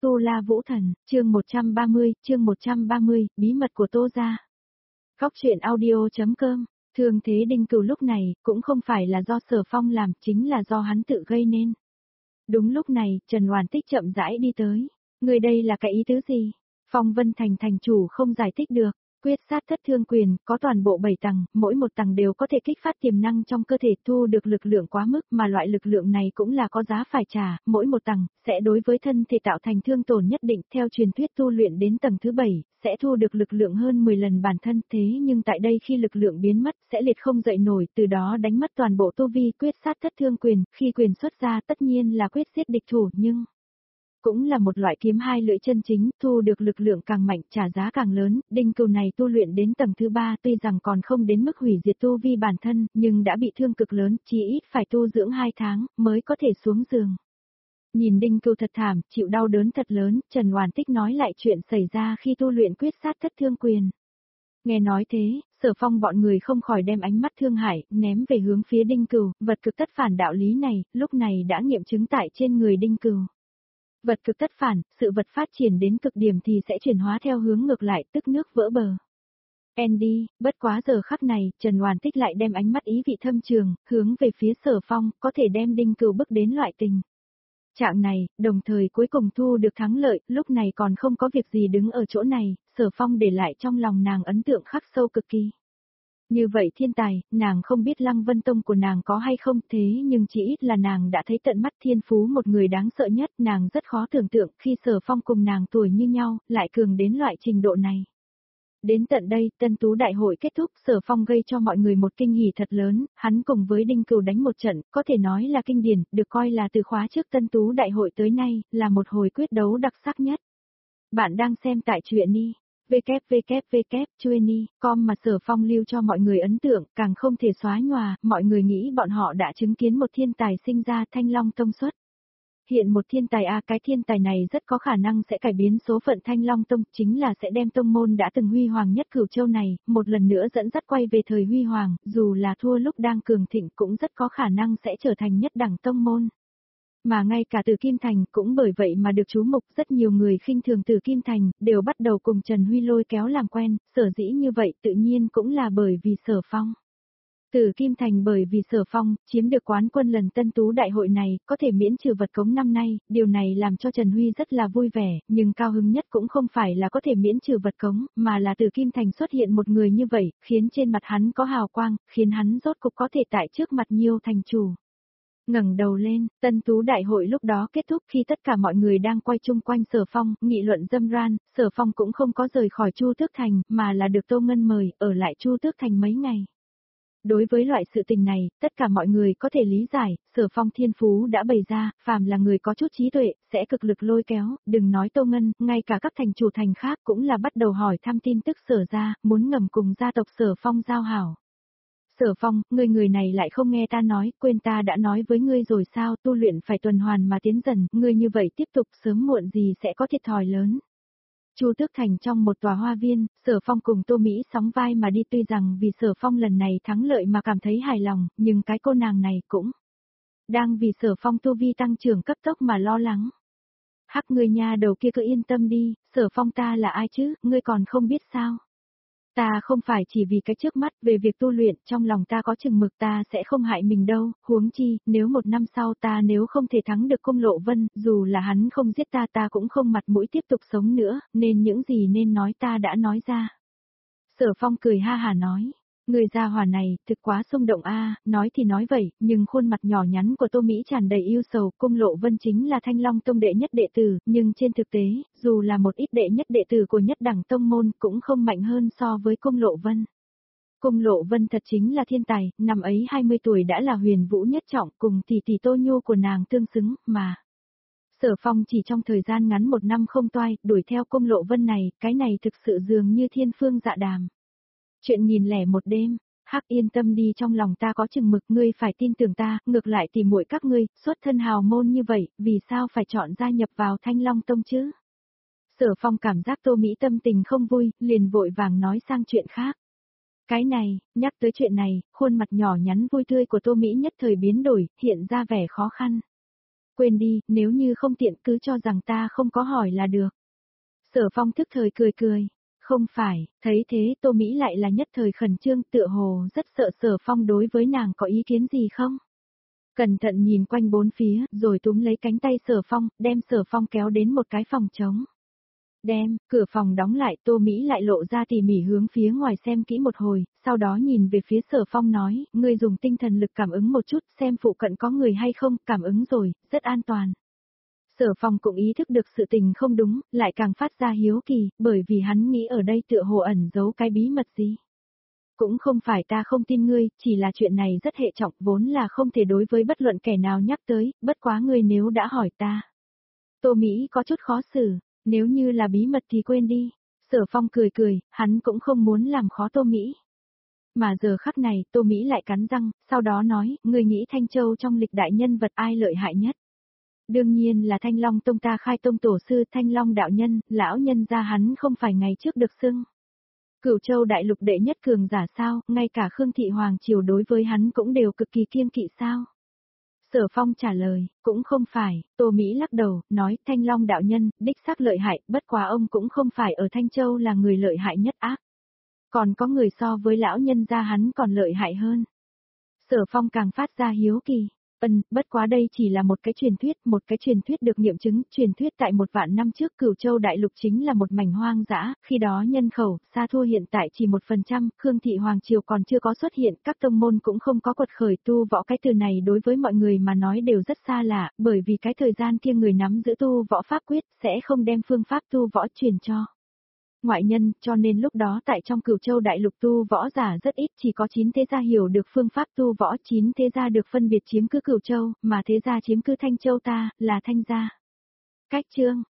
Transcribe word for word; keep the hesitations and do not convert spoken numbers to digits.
Tu La Vũ Thần, chương một trăm ba mươi, chương một trăm ba mươi, bí mật của Tô gia. Góc truyện audio.com, thường thế Đinh Cửu lúc này, cũng không phải là do Sở Phong làm, chính là do hắn tự gây nên. Đúng lúc này, Trần Hoàn Tích chậm rãi đi tới. Người đây là cái ý tứ gì? Phong Vân Thành thành chủ không giải thích được. Quyết sát thất thương quyền, có toàn bộ bảy tầng, mỗi một tầng đều có thể kích phát tiềm năng trong cơ thể, thu được lực lượng quá mức, mà loại lực lượng này cũng là có giá phải trả, mỗi một tầng, sẽ đối với thân thể tạo thành thương tổn nhất định, theo truyền thuyết tu luyện đến tầng thứ bảy, sẽ thu được lực lượng hơn mười lần bản thân, thế nhưng tại đây khi lực lượng biến mất, sẽ liệt không dậy nổi, từ đó đánh mất toàn bộ tu vi. Quyết sát thất thương quyền, khi quyền xuất ra tất nhiên là quyết giết địch thủ, nhưng cũng là một loại kiếm hai lưỡi chân chính, thu được lực lượng càng mạnh, trả giá càng lớn. Đinh Cửu này tu luyện đến tầng thứ ba, tuy rằng còn không đến mức hủy diệt tu vi bản thân, nhưng đã bị thương cực lớn, chỉ ít phải tu dưỡng hai tháng, mới có thể xuống giường. Nhìn Đinh Cửu thật thảm, chịu đau đớn thật lớn, Trần Hoàn Tích nói lại chuyện xảy ra khi tu luyện quyết sát thất thương quyền. Nghe nói thế, Sở Phong bọn người không khỏi đem ánh mắt thương hại, ném về hướng phía Đinh Cửu, vật cực tất phản đạo lý này, lúc này đã nghiệm chứng tại trên người Đinh Cửu. Vật cực tất phản, sự vật phát triển đến cực điểm thì sẽ chuyển hóa theo hướng ngược lại, tức nước vỡ bờ. Andy, bất quá giờ khắc này, Trần Hoàn Tích lại đem ánh mắt ý vị thâm trường, hướng về phía Sở Phong, có thể đem Đinh Cửu bước đến loại tình trạng này, đồng thời cuối cùng thu được thắng lợi, lúc này còn không có việc gì đứng ở chỗ này, Sở Phong để lại trong lòng nàng ấn tượng khắc sâu cực kỳ. Như vậy thiên tài, nàng không biết Lăng Vân Tông của nàng có hay không, thế nhưng chỉ ít là nàng đã thấy tận mắt thiên phú một người đáng sợ nhất, nàng rất khó tưởng tượng khi Sở Phong cùng nàng tuổi như nhau, lại cường đến loại trình độ này. Đến tận đây, Tân Tú Đại hội kết thúc, Sở Phong gây cho mọi người một kinh hỉ thật lớn, hắn cùng với Đinh Cửu đánh một trận, có thể nói là kinh điển, được coi là từ khóa trước Tân Tú Đại hội tới nay, là một hồi quyết đấu đặc sắc nhất. Bạn đang xem tại truyện đi. vê kép vê kép vê kép Chueni, com mà Sở Phong lưu cho mọi người ấn tượng, càng không thể xóa nhòa, mọi người nghĩ bọn họ đã chứng kiến một thiên tài sinh ra, Thanh Long Tông xuất. Hiện một thiên tài a à, cái thiên tài này rất có khả năng sẽ cải biến số phận Thanh Long Tông, chính là sẽ đem tông môn đã từng huy hoàng nhất Cửu Châu này, một lần nữa dẫn dắt quay về thời huy hoàng, dù là thua lúc đang cường thịnh cũng rất có khả năng sẽ trở thành nhất đẳng tông môn. Mà ngay cả Từ Kim Thành cũng bởi vậy mà được chú mục, rất nhiều người khinh thường Từ Kim Thành, đều bắt đầu cùng Trần Huy lôi kéo làm quen, sở dĩ như vậy tự nhiên cũng là bởi vì Sở Phong. Từ Kim Thành bởi vì Sở Phong, chiếm được quán quân lần Tân Tú Đại hội này, có thể miễn trừ vật cống năm nay, điều này làm cho Trần Huy rất là vui vẻ, nhưng cao hứng nhất cũng không phải là có thể miễn trừ vật cống, mà là Từ Kim Thành xuất hiện một người như vậy, khiến trên mặt hắn có hào quang, khiến hắn rốt cục có thể tại trước mặt nhiều thành chủ. Ngẩng đầu lên, Tân Tú Đại hội lúc đó kết thúc khi tất cả mọi người đang quay chung quanh Sở Phong, nghị luận râm ran, Sở Phong cũng không có rời khỏi Chu Tước Thành, mà là được Tô Ngân mời, ở lại Chu Tước Thành mấy ngày. Đối với loại sự tình này, tất cả mọi người có thể lý giải, Sở Phong thiên phú đã bày ra, phàm là người có chút trí tuệ, sẽ cực lực lôi kéo, đừng nói Tô Ngân, ngay cả các thành chủ thành khác cũng là bắt đầu hỏi thăm tin tức Sở gia, muốn ngầm cùng gia tộc Sở Phong giao hảo. Sở Phong, ngươi người này lại không nghe ta nói, quên ta đã nói với ngươi rồi sao, tu luyện phải tuần hoàn mà tiến dần, ngươi như vậy tiếp tục sớm muộn gì sẽ có thiệt thòi lớn. Chu Tước Thành trong một tòa hoa viên, Sở Phong cùng Tô Mỹ sóng vai mà đi, tuy rằng vì Sở Phong lần này thắng lợi mà cảm thấy hài lòng, nhưng cái cô nàng này cũng đang vì Sở Phong tu vi tăng trưởng cấp tốc mà lo lắng. Hắc ngươi nha đầu kia cứ yên tâm đi, Sở Phong ta là ai chứ, ngươi còn không biết sao. Ta không phải chỉ vì cái trước mắt, về việc tu luyện, trong lòng ta có chừng mực, ta sẽ không hại mình đâu, huống chi, nếu một năm sau ta nếu không thể thắng được Cung Lộ Vân, dù là hắn không giết ta ta cũng không mặt mũi tiếp tục sống nữa, nên những gì nên nói ta đã nói ra. Sở Phong cười ha hà nói, người gia hỏa này, thực quá xung động a, nói thì nói vậy, nhưng khuôn mặt nhỏ nhắn của Tô Mỹ tràn đầy yêu sầu, Cung Lộ Vân chính là Thanh Long Tông đệ nhất đệ tử, nhưng trên thực tế, dù là một ít đệ nhất đệ tử của nhất đẳng tông môn cũng không mạnh hơn so với Cung Lộ Vân. Cung Lộ Vân thật chính là thiên tài, năm ấy hai mươi tuổi đã là huyền vũ nhất trọng, cùng tỷ tỷ Tô Nhu của nàng tương xứng, mà Sở Phong chỉ trong thời gian ngắn một năm không toai, đuổi theo Cung Lộ Vân này, cái này thực sự dường như thiên phương dạ đàm. Chuyện nghìn lẻ một đêm, Hắc yên tâm đi, trong lòng ta có chừng mực, ngươi phải tin tưởng ta, ngược lại tìm muội các ngươi, xuất thân hào môn như vậy, vì sao phải chọn gia nhập vào Thanh Long Tông chứ? Sở Phong cảm giác Tô Mỹ tâm tình không vui, liền vội vàng nói sang chuyện khác. Cái này, nhắc tới chuyện này, khuôn mặt nhỏ nhắn vui tươi của Tô Mỹ nhất thời biến đổi, hiện ra vẻ khó khăn. Quên đi, nếu như không tiện cứ cho rằng ta không có hỏi là được. Sở Phong thức thời cười cười. Không phải, thấy thế Tô Mỹ lại là nhất thời khẩn trương tựa hồ rất sợ Sở Phong đối với nàng có ý kiến gì không? Cẩn thận nhìn quanh bốn phía, rồi túm lấy cánh tay Sở Phong, đem Sở Phong kéo đến một cái phòng trống. Đem, cửa phòng đóng lại, Tô Mỹ lại lộ ra tỉ mỉ hướng phía ngoài xem kỹ một hồi, sau đó nhìn về phía Sở Phong nói, ngươi dùng tinh thần lực cảm ứng một chút xem phụ cận có người hay không, cảm ứng rồi, rất an toàn. Sở Phong cũng ý thức được sự tình không đúng, lại càng phát ra hiếu kỳ, bởi vì hắn nghĩ ở đây tựa hồ ẩn giấu cái bí mật gì. Cũng không phải ta không tin ngươi, chỉ là chuyện này rất hệ trọng, vốn là không thể đối với bất luận kẻ nào nhắc tới, bất quá ngươi nếu đã hỏi ta. Tô Mỹ có chút khó xử, nếu như là bí mật thì quên đi. Sở Phong cười cười, hắn cũng không muốn làm khó Tô Mỹ. Mà giờ khắc này, Tô Mỹ lại cắn răng, sau đó nói, ngươi nghĩ Thanh Châu trong lịch đại nhân vật ai lợi hại nhất? Đương nhiên là Thanh Long Tông ta khai tông tổ sư Thanh Long đạo nhân, lão nhân gia hắn không phải ngày trước được xưng. Cửu Châu đại lục đệ nhất cường giả sao, ngay cả Khương Thị Hoàng Triều đối với hắn cũng đều cực kỳ kiêng kỵ sao. Sở Phong trả lời, cũng không phải, Tô Mỹ lắc đầu, nói Thanh Long đạo nhân, đích xác lợi hại, bất quá ông cũng không phải ở Thanh Châu là người lợi hại nhất ác. Còn có người so với lão nhân gia hắn còn lợi hại hơn. Sở Phong càng phát ra hiếu kỳ. Ân, bất quá đây chỉ là một cái truyền thuyết, một cái truyền thuyết được nghiệm chứng, truyền thuyết tại một vạn năm trước Cửu Châu đại lục chính là một mảnh hoang dã, khi đó nhân khẩu, xa thua hiện tại chỉ một phần trăm, Khương Thị Hoàng Triều còn chưa có xuất hiện, các tông môn cũng không có quật khởi tu võ, cái từ này đối với mọi người mà nói đều rất xa lạ, bởi vì cái thời gian kia người nắm giữ tu võ pháp quyết, sẽ không đem phương pháp tu võ truyền cho ngoại nhân, cho nên lúc đó tại trong Cửu Châu đại lục tu võ giả rất ít, chỉ có chín thế gia hiểu được phương pháp tu võ, chín thế gia được phân biệt chiếm cứ Cửu Châu, mà thế gia chiếm cứ Thanh Châu ta, là Thanh gia. Cách chương